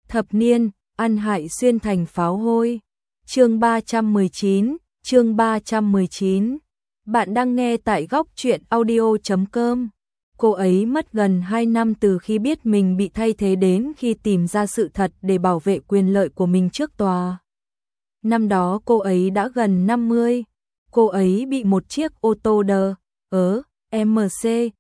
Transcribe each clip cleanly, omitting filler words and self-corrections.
Thập niên, ăn hại xuyên thành pháo hôi. Chương 319. Bạn đang nghe tại góc truyện audio.com. Cô ấy mất gần 2 năm từ khi biết mình bị thay thế đến khi tìm ra sự thật để bảo vệ quyền lợi của mình trước tòa. Năm đó cô ấy đã gần 50. Cô ấy bị một chiếc ô tô MC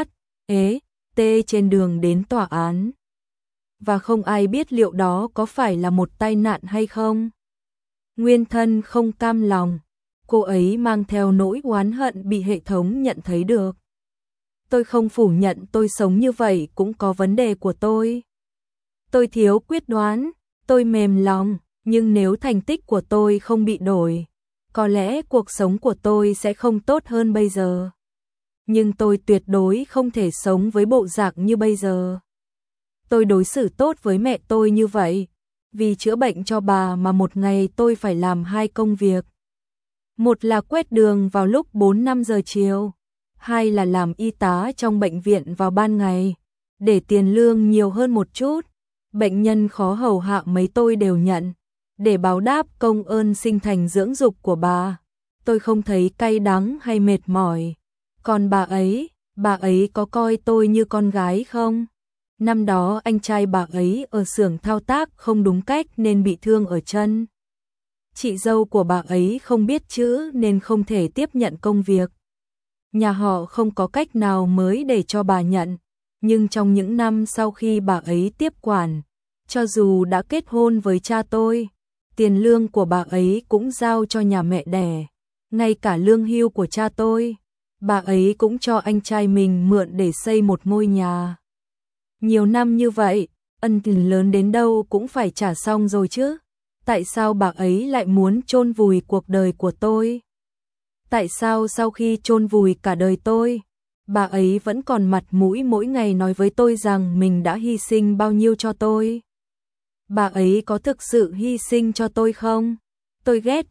T trên đường đến tòa án. Và không ai biết liệu đó có phải là một tai nạn hay không. Nguyên thân không cam lòng, cô ấy mang theo nỗi oán hận bị hệ thống nhận thấy được. Tôi không phủ nhận tôi sống như vậy cũng có vấn đề của tôi. Tôi thiếu quyết đoán, tôi mềm lòng, nhưng nếu thành tích của tôi không bị đổi, có lẽ cuộc sống của tôi sẽ không tốt hơn bây giờ. Nhưng tôi tuyệt đối không thể sống với bộ dạng như bây giờ. Tôi đối xử tốt với mẹ tôi như vậy, vì chữa bệnh cho bà mà một ngày tôi phải làm 2 công việc. Một là quét đường vào lúc 4-5 giờ chiều, 2 là làm y tá trong bệnh viện vào ban ngày, để tiền lương nhiều hơn một chút. Bệnh nhân khó hầu hạ mấy tôi đều nhận, để báo đáp công ơn sinh thành dưỡng dục của bà. Tôi không thấy cay đắng hay mệt mỏi. Còn bà ấy có coi tôi như con gái không? Năm đó anh trai bà ấy ở xưởng thao tác không đúng cách nên bị thương ở chân. Chị dâu của bà ấy không biết chữ nên không thể tiếp nhận công việc. Nhà họ không có cách nào mới để cho bà nhận. Nhưng trong những năm sau khi bà ấy tiếp quản, cho dù đã kết hôn với cha tôi, tiền lương của bà ấy cũng giao cho nhà mẹ đẻ. Ngay cả lương hưu của cha tôi, bà ấy cũng cho anh trai mình mượn để xây một ngôi nhà. Nhiều năm như vậy, ân tình lớn đến đâu cũng phải trả xong rồi chứ. Tại sao bà ấy lại muốn chôn vùi cuộc đời của tôi? Tại sao sau khi chôn vùi cả đời tôi, bà ấy vẫn còn mặt mũi mỗi ngày nói với tôi rằng mình đã hy sinh bao nhiêu cho tôi? Bà ấy có thực sự hy sinh cho tôi không? Tôi ghét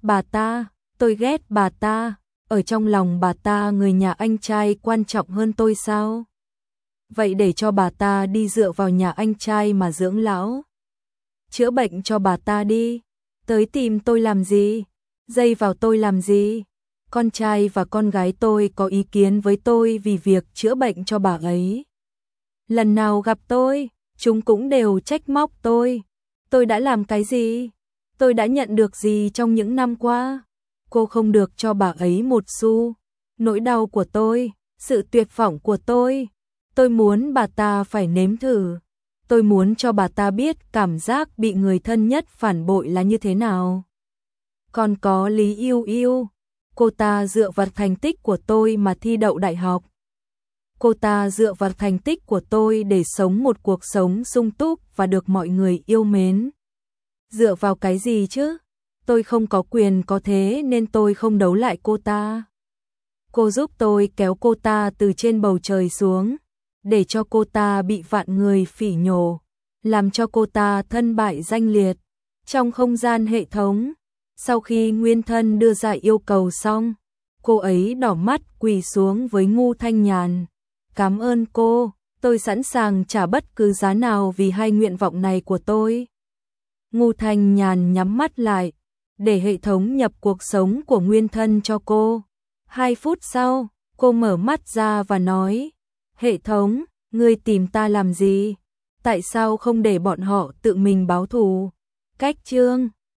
bà ta. Ở trong lòng bà ta người nhà anh trai quan trọng hơn tôi sao? Vậy để cho bà ta đi dựa vào nhà anh trai mà dưỡng lão. Chữa bệnh cho bà ta đi. Tới tìm tôi làm gì? Dây vào tôi làm gì? Con trai và con gái tôi có ý kiến với tôi vì việc chữa bệnh cho bà ấy. Lần nào gặp tôi, chúng cũng đều trách móc tôi. Tôi đã làm cái gì? Tôi đã nhận được gì trong những năm qua? Cô không được cho bà ấy một xu. Nỗi đau của tôi, sự tuyệt vọng của tôi muốn bà ta phải nếm thử. Tôi muốn cho bà ta biết cảm giác bị người thân nhất phản bội là như thế nào. Còn có Lý Yêu Yêu, cô ta dựa vào thành tích của tôi mà thi đậu đại học. Cô ta dựa vào thành tích của tôi để sống một cuộc sống sung túc và được mọi người yêu mến. Dựa vào cái gì chứ? Tôi không có quyền có thế nên tôi không đấu lại cô ta. Cô giúp tôi kéo cô ta từ trên bầu trời xuống, để cho cô ta bị vạn người phỉ nhổ, làm cho cô ta thân bại danh liệt. Trong không gian hệ thống, sau khi Nguyên thân đưa ra yêu cầu xong, cô ấy đỏ mắt quỳ xuống với Ngu Thanh Nhàn. Cảm ơn cô, tôi sẵn sàng trả bất cứ giá nào vì 2 nguyện vọng này của tôi. Ngu Thanh Nhàn nhắm mắt lại, để hệ thống nhập cuộc sống của Nguyên thân cho cô. 2 phút sau, cô mở mắt ra và nói, hệ thống, ngươi tìm ta làm gì? Tại sao không để bọn họ tự mình báo thù? Cách chương